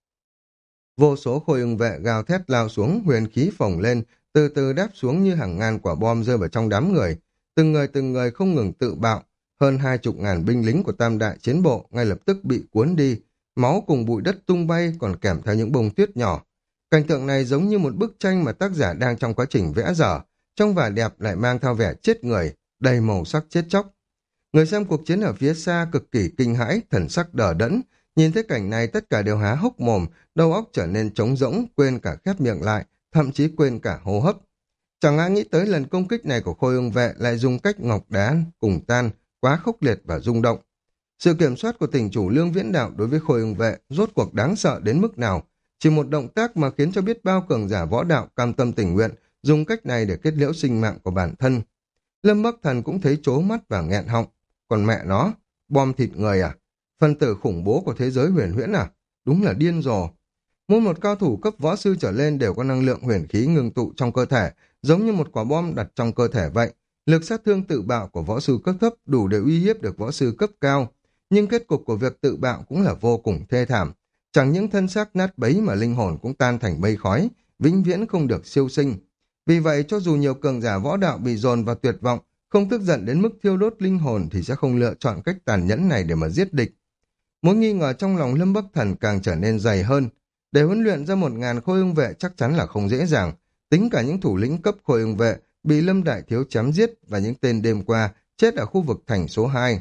Vô số Khôi Ưng Vệ gào thét lao xuống, huyền khí phồng lên, từ từ đáp xuống như hàng ngàn quả bom rơi vào trong đám người. Từng người từng người không ngừng tự bạo. Hơn hai chục ngàn binh lính của Tam Đại Chiến Bộ ngay lập tức bị cuốn đi. Máu cùng bụi đất tung bay còn kèm theo những bông tuyết nhỏ. Cảnh tượng này giống như một bức tranh mà tác giả đang trong quá trình vẽ dở. Trong vẻ đẹp lại mang theo vẻ chết người, đầy màu sắc chết chóc. Người xem cuộc chiến ở phía xa cực kỳ kinh hãi, thần sắc đờ đẫn. Nhìn thấy cảnh này tất cả đều há hốc mồm, đầu óc trở nên trống rỗng, quên cả khép miệng lại, thậm chí quên cả hô hấp. Chẳng ai nghĩ tới lần công kích này của Khôi Ưng Vệ lại dùng cách ngọc đá cùng tan, quá khốc liệt và rung động. Sự kiểm soát của tỉnh chủ Lương Viễn Đạo đối với Khôi Ưng Vệ rốt cuộc đáng sợ đến mức nào. Chỉ một động tác mà khiến cho biết bao cường giả võ đạo cam tâm tình nguyện dùng cách này để kết liễu sinh mạng của bản thân. Lâm Bắc Thần cũng thấy trố mắt và nghẹn họng. Còn mẹ nó, bom thịt người à? Phân tử khủng bố của thế giới huyền huyễn à? Đúng là điên rồ. Mỗi một cao thủ cấp võ sư trở lên đều có năng lượng huyền khí ngưng tụ trong cơ thể, giống như một quả bom đặt trong cơ thể vậy. Lực sát thương tự bạo của võ sư cấp thấp đủ để uy hiếp được võ sư cấp cao. Nhưng kết cục của việc tự bạo cũng là vô cùng thê thảm. Chẳng những thân xác nát bấy mà linh hồn cũng tan thành mây khói, vĩnh viễn không được siêu sinh. Vì vậy cho dù nhiều cường giả võ đạo bị dồn vào tuyệt vọng, không tức giận đến mức thiêu đốt linh hồn thì sẽ không lựa chọn cách tàn nhẫn này để mà giết địch. Mối nghi ngờ trong lòng Lâm Bắc Thần càng trở nên dày hơn. Để huấn luyện ra một ngàn Khôi Ưng Vệ chắc chắn là không dễ dàng. Tính cả những thủ lĩnh cấp Khôi Ưng Vệ bị Lâm Đại Thiếu chém giết và những tên đêm qua chết ở khu vực thành số hai.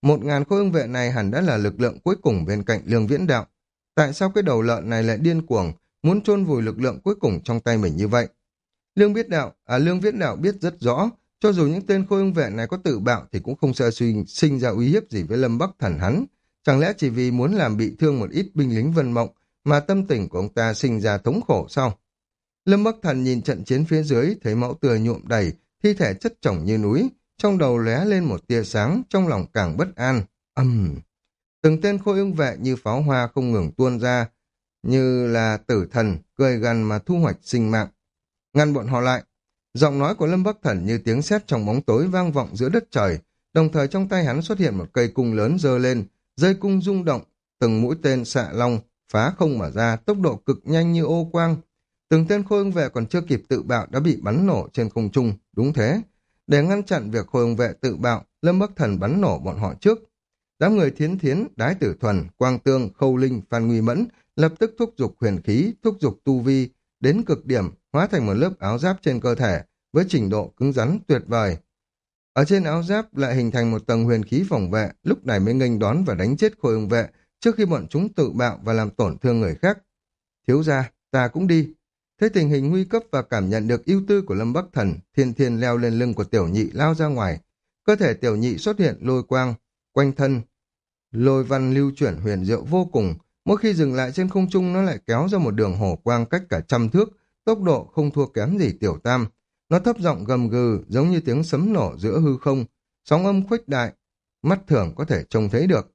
Một ngàn khối ưng vệ này hẳn đã là lực lượng cuối cùng bên cạnh Lương Viễn Đạo. Tại sao cái đầu lợn này lại điên cuồng, muốn chôn vùi lực lượng cuối cùng trong tay mình như vậy? Lương Biết Đạo, à Lương Viễn Đạo biết rất rõ, cho dù những tên khôi ưng vệ này có tự bạo thì cũng không sẽ suy sinh ra uy hiếp gì với Lâm Bắc Thần hắn. Chẳng lẽ chỉ vì muốn làm bị thương một ít binh lính Vân Mộng mà tâm tình của ông ta sinh ra thống khổ sao? Lâm Bắc Thần nhìn trận chiến phía dưới, thấy máu tươi nhuộm đầy, thi thể chất chồng như núi, trong đầu lóe lên một tia sáng, trong lòng càng bất an. Ầm, um. Từng tên khôi ưng vệ như pháo hoa không ngừng tuôn ra, như là tử thần cười gằn mà thu hoạch sinh mạng. Ngăn bọn họ lại. Giọng nói của Lâm Bắc Thần như tiếng sét trong bóng tối vang vọng giữa đất trời, đồng thời trong tay hắn xuất hiện một cây cung lớn giơ lên, dây cung rung động, từng mũi tên xạ long phá không mà ra, tốc độ cực nhanh như ô quang. Từng tên khôi ưng vệ còn chưa kịp tự bạo đã bị bắn nổ trên không trung, đúng thế. Để ngăn chặn việc khôi ưng vệ tự bạo, Lâm Bắc Thần bắn nổ bọn họ trước. Đám người Thiến Thiến, Đái Tử Thuần, Quang Tương, Khâu Linh, Phan Nguy Mẫn lập tức thúc giục huyền khí, thúc giục tu vi, đến cực điểm, hóa thành một lớp áo giáp trên cơ thể, với trình độ cứng rắn tuyệt vời. Ở trên áo giáp lại hình thành một tầng huyền khí phòng vệ, lúc này mới nghênh đón và đánh chết khôi ưng vệ, trước khi bọn chúng tự bạo và làm tổn thương người khác. Thiếu gia, ta cũng đi. Thấy tình hình nguy cấp và cảm nhận được ưu tư của Lâm Bắc Thần, Thiên Thiên leo lên lưng của Tiểu Nhị lao ra ngoài. Cơ thể Tiểu Nhị xuất hiện lôi quang, quanh thân, lôi văn lưu chuyển huyền diệu vô cùng. Mỗi khi dừng lại trên không trung nó lại kéo ra một đường hổ quang cách cả trăm thước, tốc độ không thua kém gì Tiểu Tam. Nó thấp giọng gầm gừ giống như tiếng sấm nổ giữa hư không, sóng âm khuếch đại, mắt thường có thể trông thấy được.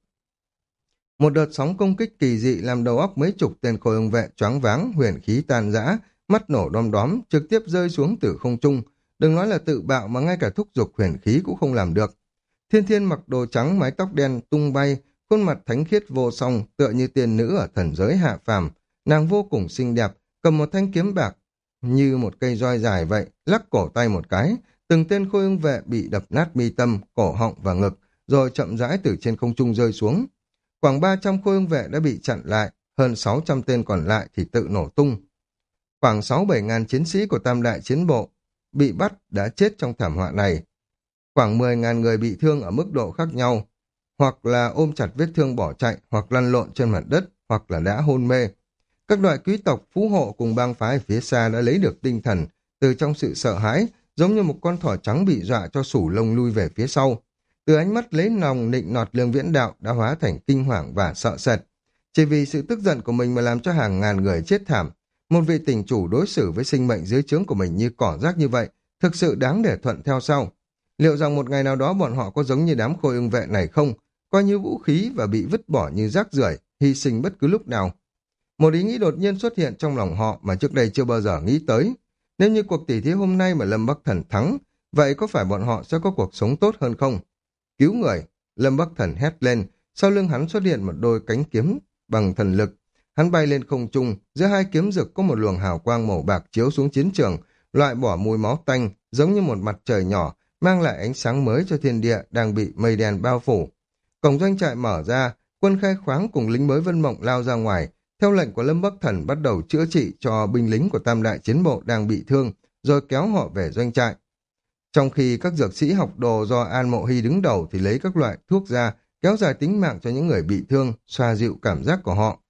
Một đợt sóng công kích kỳ dị làm đầu óc mấy chục tên khôi ưng vệ choáng váng, huyền khí tan rã, mắt nổ đom đóm, trực tiếp rơi xuống từ không trung. Đừng nói là tự bạo mà ngay cả thúc giục huyền khí cũng không làm được. Thiên Thiên mặc đồ trắng, mái tóc đen tung bay, khuôn mặt thánh khiết vô song, tựa như tiên nữ ở thần giới hạ phàm. Nàng vô cùng xinh đẹp, cầm một thanh kiếm bạc như một cây roi dài vậy, lắc cổ tay một cái, từng tên khôi ưng vệ bị đập nát mi tâm, cổ họng và ngực, rồi chậm rãi từ trên không trung rơi xuống. Khoảng ba trăm khôi ưng vệ đã bị chặn lại, hơn sáu trăm tên còn lại thì tự nổ tung. Khoảng sáu bảy ngàn chiến sĩ của Tam Đại Chiến Bộ bị bắt đã chết trong thảm họa này. Khoảng mười ngàn người bị thương ở mức độ khác nhau, hoặc là ôm chặt vết thương bỏ chạy, hoặc lăn lộn trên mặt đất, hoặc là đã hôn mê. Các loại quý tộc, phú hộ cùng bang phái phía xa đã lấy được tinh thần từ trong sự sợ hãi, giống như một con thỏ trắng bị dọa cho sủ lông lui về phía sau. Từ ánh mắt lấy lòng nịnh nọt Lương Viễn Đạo đã hóa thành kinh hoàng và sợ sệt. Chỉ vì sự tức giận của mình mà làm cho hàng ngàn người chết thảm. Một vị tỉnh chủ đối xử với sinh mệnh dưới trướng của mình như cỏ rác như vậy, thực sự đáng để thuận theo sau. Liệu rằng một ngày nào đó bọn họ có giống như đám khôi ưng vệ này không, coi như vũ khí và bị vứt bỏ như rác rưởi, hy sinh bất cứ lúc nào. Một ý nghĩ đột nhiên xuất hiện trong lòng họ mà trước đây chưa bao giờ nghĩ tới. Nếu như cuộc tỷ thí hôm nay mà Lâm Bắc Thần thắng, vậy có phải bọn họ sẽ có cuộc sống tốt hơn không? Cứu người! Lâm Bắc Thần hét lên, sau lưng hắn xuất hiện một đôi cánh kiếm bằng thần lực. Hắn bay lên không trung, giữa hai kiếm rực có một luồng hào quang màu bạc chiếu xuống chiến trường, loại bỏ mùi máu tanh, giống như một mặt trời nhỏ, mang lại ánh sáng mới cho thiên địa đang bị mây đen bao phủ. Cổng doanh trại mở ra, quân khai khoáng cùng lính mới Vân Mộng lao ra ngoài, theo lệnh của Lâm Bắc Thần bắt đầu chữa trị cho binh lính của Tam Đại Chiến Bộ đang bị thương, rồi kéo họ về doanh trại. Trong khi các dược sĩ học đồ do An Mộ Hy đứng đầu thì lấy các loại thuốc ra, kéo dài tính mạng cho những người bị thương, xoa dịu cảm giác của họ.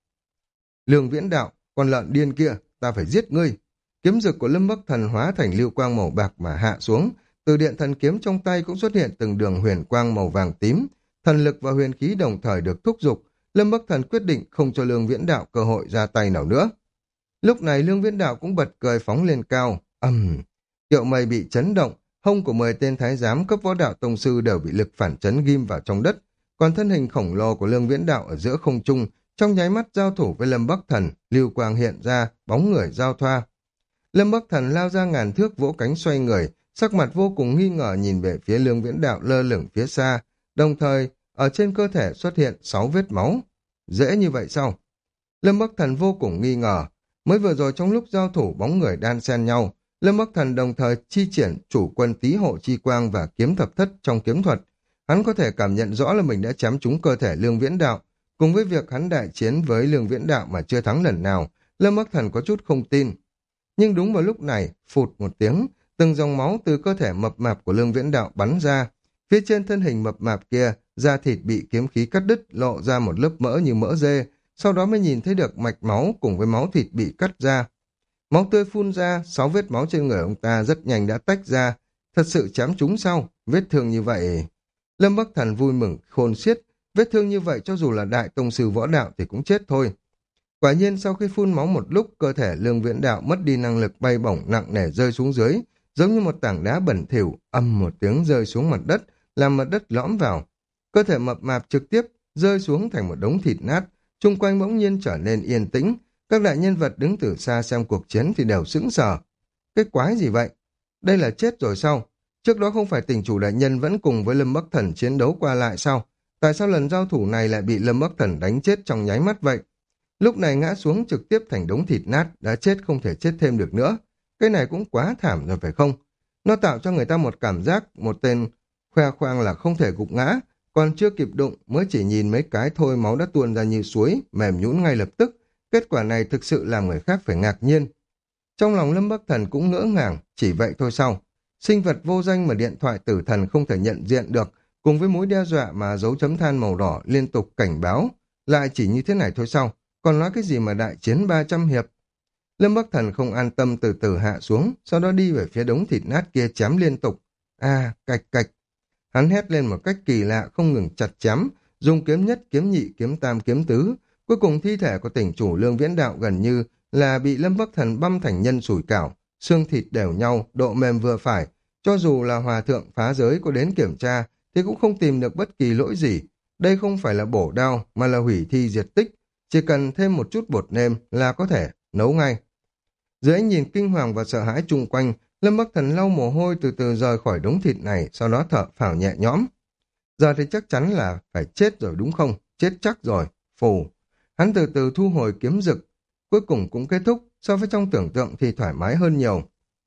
Lương Viễn Đạo, con lợn điên kia, ta phải giết ngươi. Kiếm dực của Lâm Bắc Thần hóa thành lưu quang màu bạc mà hạ xuống, từ điện thần kiếm trong tay cũng xuất hiện từng đường huyền quang màu vàng tím, thần lực và huyền khí đồng thời được thúc giục. Lâm Bắc Thần quyết định không cho Lương Viễn Đạo cơ hội ra tay nào nữa. Lúc này Lương Viễn Đạo cũng bật cười phóng lên cao, ầm, um, kiệu mây bị chấn động, hông của mười tên thái giám cấp võ đạo tông sư đều bị lực phản chấn ghim vào trong đất, còn thân hình khổng lồ của Lương Viễn Đạo ở giữa không trung, trong nháy mắt giao thủ với Lâm Bắc Thần, lưu quang hiện ra, bóng người giao thoa. Lâm Bắc Thần lao ra ngàn thước vỗ cánh xoay người, sắc mặt vô cùng nghi ngờ nhìn về phía Lương Viễn Đạo lơ lửng phía xa, đồng thời ở trên cơ thể xuất hiện sáu vết máu. Dễ như vậy sao? Lâm Bắc Thần vô cùng nghi ngờ. Mới vừa rồi trong lúc giao thủ bóng người đan xen nhau, Lâm Bắc Thần đồng thời chi triển chủ quân tý hộ chi quang và kiếm thập thất trong kiếm thuật. Hắn có thể cảm nhận rõ là mình đã chém trúng cơ thể Lương Viễn Đạo. Cùng với việc hắn đại chiến với Lương Viễn Đạo mà chưa thắng lần nào, Lâm Bắc Thần có chút không tin. Nhưng đúng vào lúc này, phụt một tiếng, từng dòng máu từ cơ thể mập mạp của Lương Viễn Đạo bắn ra. Phía trên thân hình mập mạp kia da thịt bị kiếm khí cắt đứt, lộ ra một lớp mỡ như mỡ dê, sau đó mới nhìn thấy được mạch máu cùng với máu thịt bị cắt ra. Máu tươi phun ra, sáu vết máu trên người ông ta rất nhanh đã tách ra, thật sự chém trúng sau, vết thương như vậy. Lâm Bắc Thần vui mừng khôn xiết, vết thương như vậy cho dù là đại tông sư võ đạo thì cũng chết thôi. Quả nhiên sau khi phun máu một lúc, cơ thể Lương Viễn Đạo mất đi năng lực bay bổng nặng nề rơi xuống dưới, giống như một tảng đá bẩn thỉu, ầm một tiếng rơi xuống mặt đất, làm mặt đất lõm vào. Cơ thể mập mạp trực tiếp rơi xuống thành một đống thịt nát, chung quanh bỗng nhiên trở nên yên tĩnh. Các đại nhân vật đứng từ xa xem cuộc chiến thì đều sững sờ. Cái quái gì vậy? Đây là chết rồi sao? Trước đó không phải tỉnh chủ đại nhân vẫn cùng với Lâm Bắc Thần chiến đấu qua lại sao? Tại sao lần giao thủ này lại bị Lâm Bắc Thần đánh chết trong nháy mắt vậy? Lúc này ngã xuống trực tiếp thành đống thịt nát, đã chết không thể chết thêm được nữa. Cái này cũng quá thảm rồi phải không? Nó tạo cho người ta một cảm giác, một tên khoe khoang là không thể gục ngã, còn chưa kịp đụng, mới chỉ nhìn mấy cái thôi máu đã tuôn ra như suối, mềm nhũn ngay lập tức. Kết quả này thực sự làm người khác phải ngạc nhiên. Trong lòng Lâm Bắc Thần cũng ngỡ ngàng, chỉ vậy thôi sao? Sinh vật vô danh mà điện thoại tử thần không thể nhận diện được, cùng với mối đe dọa mà dấu chấm than màu đỏ liên tục cảnh báo, lại chỉ như thế này thôi sao? Còn nói cái gì mà đại chiến ba trăm hiệp? Lâm Bắc Thần không an tâm từ từ hạ xuống, sau đó đi về phía đống thịt nát kia chém liên tục. À, cạch cạch. Hắn hét lên một cách kỳ lạ, không ngừng chặt chém, dùng kiếm nhất, kiếm nhị, kiếm tam, kiếm tứ. Cuối cùng thi thể của tỉnh chủ Lương Viễn Đạo gần như là bị Lâm Bắc Thần băm thành nhân sủi cảo, xương thịt đều nhau, độ mềm vừa phải. Cho dù là hòa thượng phá giới có đến kiểm tra, thì cũng không tìm được bất kỳ lỗi gì. Đây không phải là bổ đao, mà là hủy thi diệt tích. Chỉ cần thêm một chút bột nêm là có thể nấu ngay. Dưới ánh nhìn kinh hoàng và sợ hãi chung quanh, Lâm Bắc Thần lau mồ hôi từ từ rời khỏi đống thịt này, sau đó thở phào nhẹ nhõm. Giờ thì chắc chắn là phải chết rồi đúng không? Chết chắc rồi. Phù. Hắn từ từ thu hồi kiếm rực. Cuối cùng cũng kết thúc, so với trong tưởng tượng thì thoải mái hơn nhiều.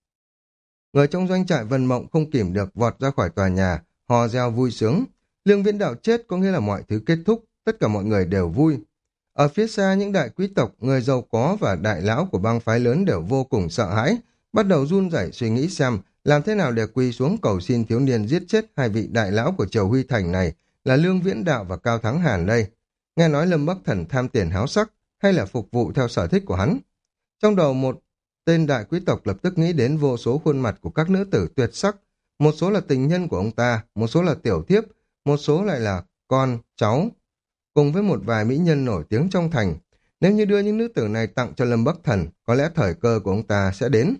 Người trong doanh trại Vân Mộng không kìm được vọt ra khỏi tòa nhà, hò reo vui sướng. Lương Viễn Đạo chết có nghĩa là mọi thứ kết thúc, tất cả mọi người đều vui. Ở phía xa những đại quý tộc, người giàu có và đại lão của bang phái lớn đều vô cùng sợ hãi, bắt đầu run rẩy suy nghĩ xem làm thế nào để quỳ xuống cầu xin thiếu niên giết chết hai vị đại lão của Triều Huy Thành này là Lương Viễn Đạo và Cao Thắng Hàn đây. Nghe nói Lâm Bắc Thần tham tiền háo sắc hay là phục vụ theo sở thích của hắn. Trong đầu một tên đại quý tộc lập tức nghĩ đến vô số khuôn mặt của các nữ tử tuyệt sắc, một số là tình nhân của ông ta, một số là tiểu thiếp, một số lại là con, cháu, cùng với một vài mỹ nhân nổi tiếng trong thành. Nếu như đưa những nữ tử này tặng cho Lâm Bắc Thần, có lẽ thời cơ của ông ta sẽ đến.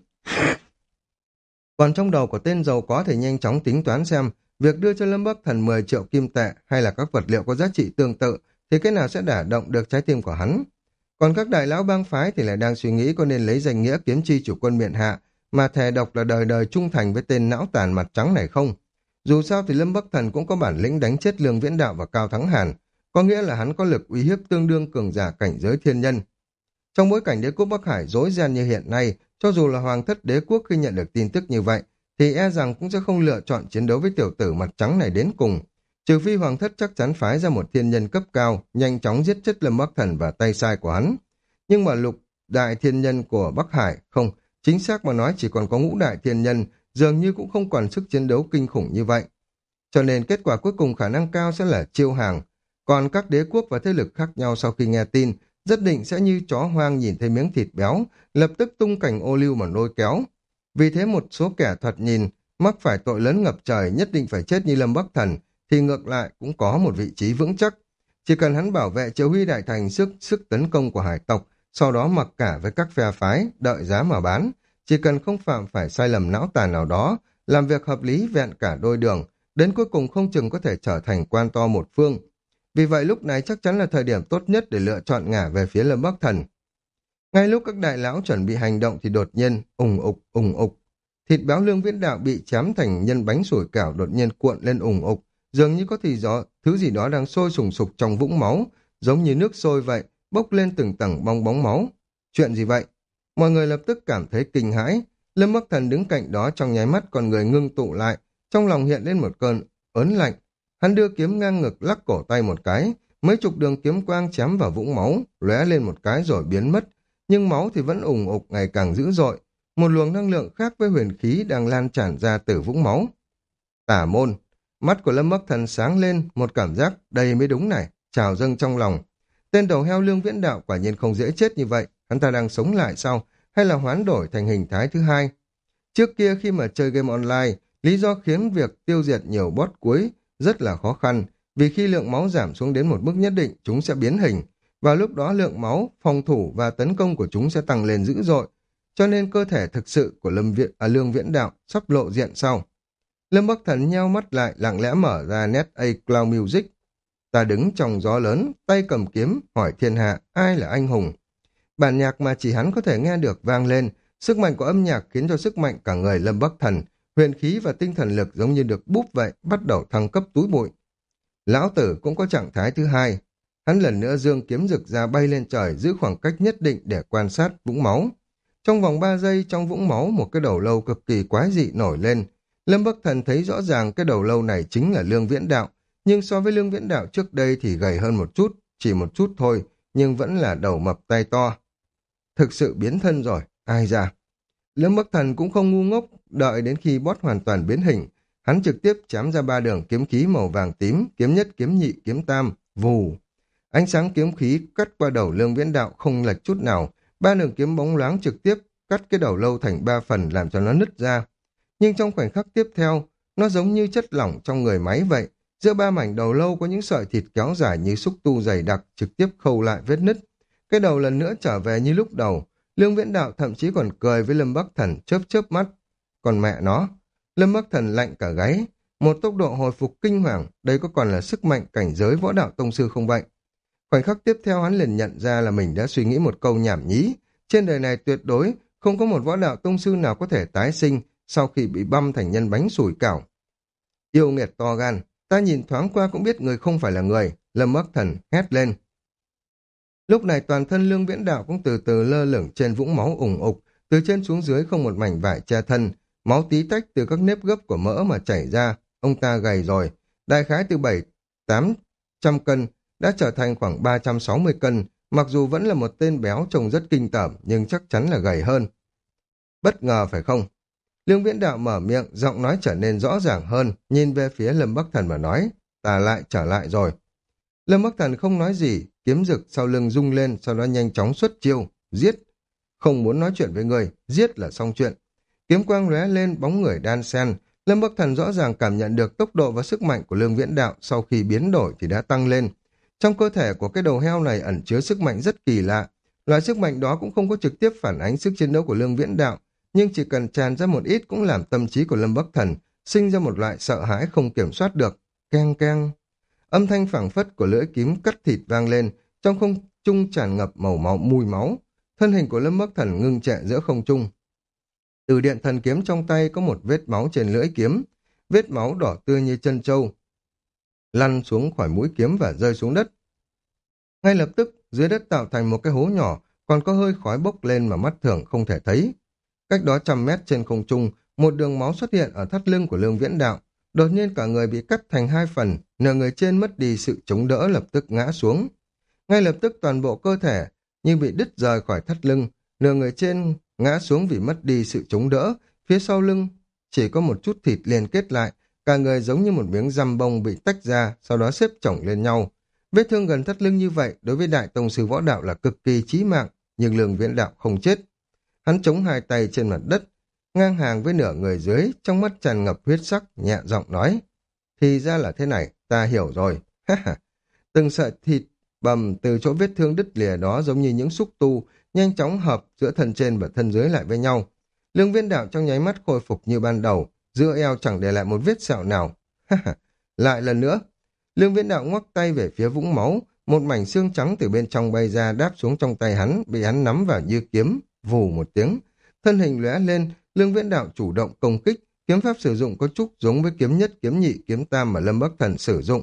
Còn trong đầu của tên giàu có thì nhanh chóng tính toán xem việc đưa cho Lâm Bắc Thần mười triệu kim tệ hay là các vật liệu có giá trị tương tự thì cái nào sẽ đả động được trái tim của hắn. Còn các đại lão bang phái thì lại đang suy nghĩ có nên lấy danh nghĩa kiếm chi chủ quân miện hạ mà thề độc là đời đời trung thành với tên não tàn mặt trắng này không. Dù sao thì Lâm Bắc Thần cũng có bản lĩnh đánh chết Lương Viễn Đạo và Cao Thắng Hàn, có nghĩa là hắn có lực uy hiếp tương đương cường giả cảnh giới thiên nhân. Trong bối cảnh đế quốc Bắc Hải rối ren như hiện nay, cho dù là hoàng thất đế quốc khi nhận được tin tức như vậy, thì e rằng cũng sẽ không lựa chọn chiến đấu với tiểu tử mặt trắng này đến cùng. Trừ phi hoàng thất chắc chắn phái ra một thiên nhân cấp cao, nhanh chóng giết chết Lâm Bắc Thần và tay sai của hắn. Nhưng mà lục đại thiên nhân của Bắc Hải, không, chính xác mà nói chỉ còn có ngũ đại thiên nhân, dường như cũng không còn sức chiến đấu kinh khủng như vậy. Cho nên kết quả cuối cùng khả năng cao sẽ là chiêu hàng. Còn các đế quốc và thế lực khác nhau sau khi nghe tin, rất định sẽ như chó hoang nhìn thấy miếng thịt béo, lập tức tung cành ô liu mà lôi kéo. Vì thế một số kẻ thoạt nhìn, mắc phải tội lớn ngập trời nhất định phải chết như Lâm Bắc Thần, thì ngược lại cũng có một vị trí vững chắc. Chỉ cần hắn bảo vệ Triều Huy Đại Thành sức sức tấn công của hải tộc, sau đó mặc cả với các phe phái, đợi giá mà bán. Chỉ cần không phạm phải sai lầm não tàn nào đó, làm việc hợp lý vẹn cả đôi đường, đến cuối cùng không chừng có thể trở thành quan to một phương. Vì vậy lúc này chắc chắn là thời điểm tốt nhất để lựa chọn ngả về phía Lâm Bắc Thần. Ngay lúc các đại lão chuẩn bị hành động thì đột nhiên, ùng ục, ùng ục. Thịt béo Lương Viễn Đạo bị chém thành nhân bánh sủi cảo đột nhiên cuộn lên ùng ục, dường như có thì gió, thứ gì đó đang sôi sùng sục trong vũng máu, giống như nước sôi vậy, bốc lên từng tầng bong bóng máu. Chuyện gì vậy? Mọi người lập tức cảm thấy kinh hãi. Lâm Bắc Thần đứng cạnh đó trong nháy mắt con người ngưng tụ lại, trong lòng hiện lên một cơn ớn lạnh. Hắn đưa kiếm ngang ngực lắc cổ tay một cái, mấy chục đường kiếm quang chém vào vũng máu, lóe lên một cái rồi biến mất, nhưng máu thì vẫn ủng ục ngày càng dữ dội. Một luồng năng lượng khác với huyền khí đang lan tràn ra từ vũng máu. Tả môn, Mắt của Lâm Bắc Thần sáng lên, một cảm giác đây mới đúng này, trào dâng trong lòng. Tên đầu heo Lương Viễn Đạo quả nhiên không dễ chết như vậy, hắn ta đang sống lại sao, hay là hoán đổi thành hình thái thứ hai? Trước kia khi mà chơi game online, lý do khiến việc tiêu diệt nhiều boss cuối rất là khó khăn, vì khi lượng máu giảm xuống đến một mức nhất định, chúng sẽ biến hình. Vào lúc đó lượng máu, phòng thủ và tấn công của chúng sẽ tăng lên dữ dội. Cho nên cơ thể thực sự của Lâm Viện, à, Lương Viễn Đạo sắp lộ diện sau. Lâm Bắc Thần nheo mắt lại, lặng lẽ mở ra Net A Cloud Music. Ta đứng trong gió lớn, tay cầm kiếm, hỏi thiên hạ, ai là anh hùng? Bản nhạc mà chỉ hắn có thể nghe được vang lên, sức mạnh của âm nhạc khiến cho sức mạnh cả người Lâm Bắc Thần, huyền khí và tinh thần lực giống như được búp vậy, bắt đầu thăng cấp túi bụi. Lão tử cũng có trạng thái thứ hai. Hắn lần nữa dương kiếm rực ra bay lên trời, giữ khoảng cách nhất định để quan sát vũng máu. Trong vòng ba giây, trong vũng máu, một cái đầu lâu cực kỳ quái dị nổi lên. Lâm Bắc Thần thấy rõ ràng cái đầu lâu này chính là Lương Viễn Đạo, nhưng so với Lương Viễn Đạo trước đây thì gầy hơn một chút, chỉ một chút thôi, nhưng vẫn là đầu mập tay to. Thực sự biến thân rồi, ai ra? Lâm Bắc Thần cũng không ngu ngốc, đợi đến khi boss hoàn toàn biến hình, hắn trực tiếp chém ra ba đường kiếm khí màu vàng tím, kiếm nhất, kiếm nhị, kiếm tam, vù. Ánh sáng kiếm khí cắt qua đầu Lương Viễn Đạo không lệch chút nào, ba đường kiếm bóng loáng trực tiếp cắt cái đầu lâu thành ba phần làm cho nó nứt ra. Nhưng trong khoảnh khắc tiếp theo, nó giống như chất lỏng trong người máy vậy. Giữa ba mảnh đầu lâu có những sợi thịt kéo dài như xúc tu dày đặc, trực tiếp khâu lại vết nứt. Cái đầu lần nữa trở về như lúc đầu. Lương Viễn Đạo thậm chí còn cười với Lâm Bắc Thần, chớp chớp mắt. Còn mẹ nó, Lâm Bắc Thần lạnh cả gáy. Một tốc độ hồi phục kinh hoàng, đây có còn là sức mạnh cảnh giới võ đạo tông sư không vậy? Khoảnh khắc tiếp theo hắn liền nhận ra là mình đã suy nghĩ một câu nhảm nhí. Trên đời này tuyệt đối không có một võ đạo tông sư nào có thể tái sinh sau khi bị băm thành nhân bánh sủi cảo. Yêu nghiệt to gan, ta nhìn thoáng qua cũng biết người không phải là người, Lâm Bắc Thần hét lên. Lúc này toàn thân Lương Viễn Đạo cũng từ từ lơ lửng trên vũng máu ủng ục, từ trên xuống dưới không một mảnh vải che thân, máu tí tách từ các nếp gấp của mỡ mà chảy ra, ông ta gầy rồi, đại khái từ bảy tám trăm cân, đã trở thành khoảng ba trăm sáu mươi cân, mặc dù vẫn là một tên béo trông rất kinh tởm, nhưng chắc chắn là gầy hơn. Bất ngờ phải không? Lương Viễn Đạo mở miệng, giọng nói trở nên rõ ràng hơn, nhìn về phía Lâm Bắc Thần mà nói, ta lại trở lại rồi. Lâm Bắc Thần không nói gì, kiếm rực sau lưng rung lên, sau đó nhanh chóng xuất chiêu, giết. Không muốn nói chuyện với người, giết là xong chuyện. Kiếm quang lóe lên, bóng người đan sen. Lâm Bắc Thần rõ ràng cảm nhận được tốc độ và sức mạnh của Lương Viễn Đạo sau khi biến đổi thì đã tăng lên. Trong cơ thể của cái đầu heo này ẩn chứa sức mạnh rất kỳ lạ. Loại sức mạnh đó cũng không có trực tiếp phản ánh sức chiến đấu của Lương Viễn Đạo, nhưng chỉ cần tràn ra một ít cũng làm tâm trí của Lâm Bắc Thần sinh ra một loại sợ hãi không kiểm soát được. Keng keng. Âm thanh phảng phất của lưỡi kiếm cắt thịt vang lên, trong không trung tràn ngập màu máu mùi máu. Thân hình của Lâm Bắc Thần ngưng trệ giữa không trung. Từ điện thần kiếm trong tay có một vết máu trên lưỡi kiếm, vết máu đỏ tươi như chân trâu, lăn xuống khỏi mũi kiếm và rơi xuống đất. Ngay lập tức, dưới đất tạo thành một cái hố nhỏ, còn có hơi khói bốc lên mà mắt thường không thể thấy. Cách đó trăm mét trên không trung, một đường máu xuất hiện ở thắt lưng của Lương Viễn Đạo. Đột nhiên cả người bị cắt thành hai phần, nửa người trên mất đi sự chống đỡ lập tức ngã xuống. Ngay lập tức toàn bộ cơ thể như bị đứt rời khỏi thắt lưng, nửa người trên ngã xuống vì mất đi sự chống đỡ, phía sau lưng chỉ có một chút thịt liên kết lại, cả người giống như một miếng răm bông bị tách ra, sau đó xếp chồng lên nhau. Vết thương gần thắt lưng như vậy đối với đại tông sư võ đạo là cực kỳ chí mạng, nhưng Lương Viễn Đạo không chết. Hắn chống hai tay trên mặt đất, ngang hàng với nửa người dưới, trong mắt tràn ngập huyết sắc, nhẹ giọng nói. Thì ra là thế này, ta hiểu rồi. Từng sợi thịt bầm từ chỗ vết thương đứt lìa đó giống như những xúc tu, nhanh chóng hợp giữa thân trên và thân dưới lại với nhau. Lương Viễn Đạo trong nháy mắt khôi phục như ban đầu, giữa eo chẳng để lại một vết sẹo nào. Lại lần nữa, Lương Viễn Đạo ngoắc tay về phía vũng máu, một mảnh xương trắng từ bên trong bay ra đáp xuống trong tay hắn, bị hắn nắm vào như kiếm, vù một tiếng. Thân hình lóe lên, Lương Viễn Đạo chủ động công kích, kiếm pháp sử dụng có chút giống với kiếm nhất, kiếm nhị, kiếm tam mà Lâm Bắc Thần sử dụng.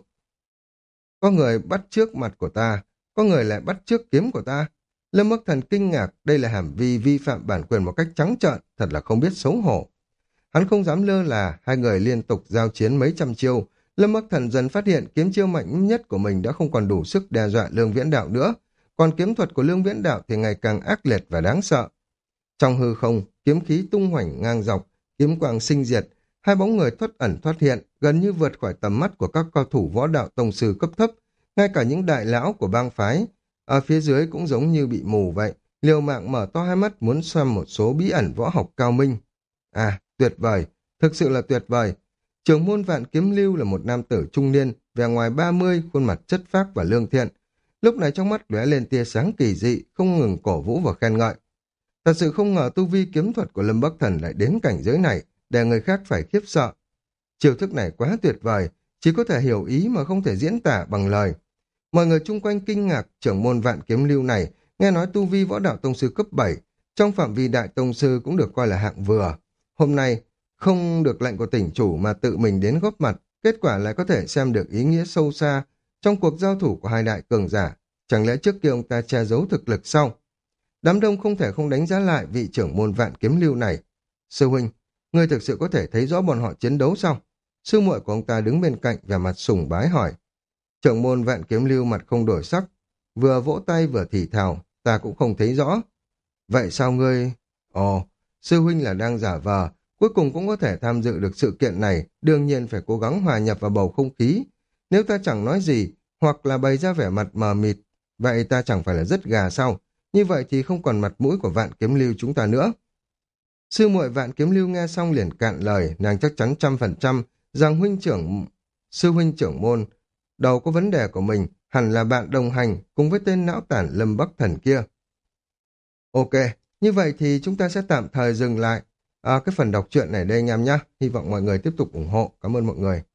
Có người bắt trước mặt của ta, có người lại bắt trước kiếm của ta. Lâm Bắc Thần kinh ngạc, đây là hành vi vi phạm bản quyền một cách trắng trợn, thật là không biết xấu hổ. Hắn không dám lơ là, hai người liên tục giao chiến mấy trăm chiêu. Lâm Bắc Thần dần phát hiện kiếm chiêu mạnh nhất của mình đã không còn đủ sức đe dọa Lương Viễn Đạo nữa, còn kiếm thuật của Lương Viễn Đạo thì ngày càng ác liệt và đáng sợ. Trong hư không, kiếm khí tung hoành ngang dọc, kiếm quang sinh diệt, hai bóng người thoát ẩn thoát hiện, gần như vượt khỏi tầm mắt của các cao thủ võ đạo tông sư cấp thấp, ngay cả những đại lão của bang phái. Ở phía dưới cũng giống như bị mù vậy, liều mạng mở to hai mắt muốn xem một số bí ẩn võ học cao minh. À, tuyệt vời, thực sự là tuyệt vời. Trưởng môn Vạn Kiếm Lưu là một nam tử trung niên, vẻ ngoài ba mươi, khuôn mặt chất phác và lương thiện. Lúc này trong mắt lóe lên tia sáng kỳ dị, không ngừng cổ vũ và khen ngợi. Thật sự không ngờ tu vi kiếm thuật của Lâm Bắc Thần lại đến cảnh giới này, để người khác phải khiếp sợ. Chiêu thức này quá tuyệt vời, chỉ có thể hiểu ý mà không thể diễn tả bằng lời. Mọi người chung quanh kinh ngạc, trưởng môn Vạn Kiếm Lưu này, nghe nói tu vi võ đạo tông sư cấp bảy, trong phạm vi đại tông sư cũng được coi là hạng vừa. Hôm nay, không được lệnh của tỉnh chủ mà tự mình đến góp mặt, kết quả lại có thể xem được ý nghĩa sâu xa trong cuộc giao thủ của hai đại cường giả. Chẳng lẽ trước kia ông ta che giấu thực lực sau? Đám đông không thể không đánh giá lại vị trưởng môn Vạn Kiếm Lưu này. Sư huynh, ngươi thực sự có thể thấy rõ bọn họ chiến đấu sao? Sư muội của ông ta đứng bên cạnh vẻ mặt sùng bái hỏi. Trưởng môn Vạn Kiếm Lưu mặt không đổi sắc, vừa vỗ tay vừa thì thào, ta cũng không thấy rõ. Vậy sao ngươi... Ồ, sư huynh là đang giả vờ, cuối cùng cũng có thể tham dự được sự kiện này, đương nhiên phải cố gắng hòa nhập vào bầu không khí. Nếu ta chẳng nói gì, hoặc là bày ra vẻ mặt mờ mịt, vậy ta chẳng phải là rất gà sao? Như vậy thì không còn mặt mũi của Vạn Kiếm Lưu chúng ta nữa. Sư muội Vạn Kiếm Lưu nghe xong liền cạn lời, nàng chắc chắn trăm phần trăm rằng huynh trưởng, sư huynh trưởng môn, đầu có vấn đề của mình, hẳn là bạn đồng hành cùng với tên não tản Lâm Bắc Thần kia. Ok, như vậy thì chúng ta sẽ tạm thời dừng lại à, cái phần đọc truyện này đây anh em nhé. Hy vọng mọi người tiếp tục ủng hộ. Cảm ơn mọi người.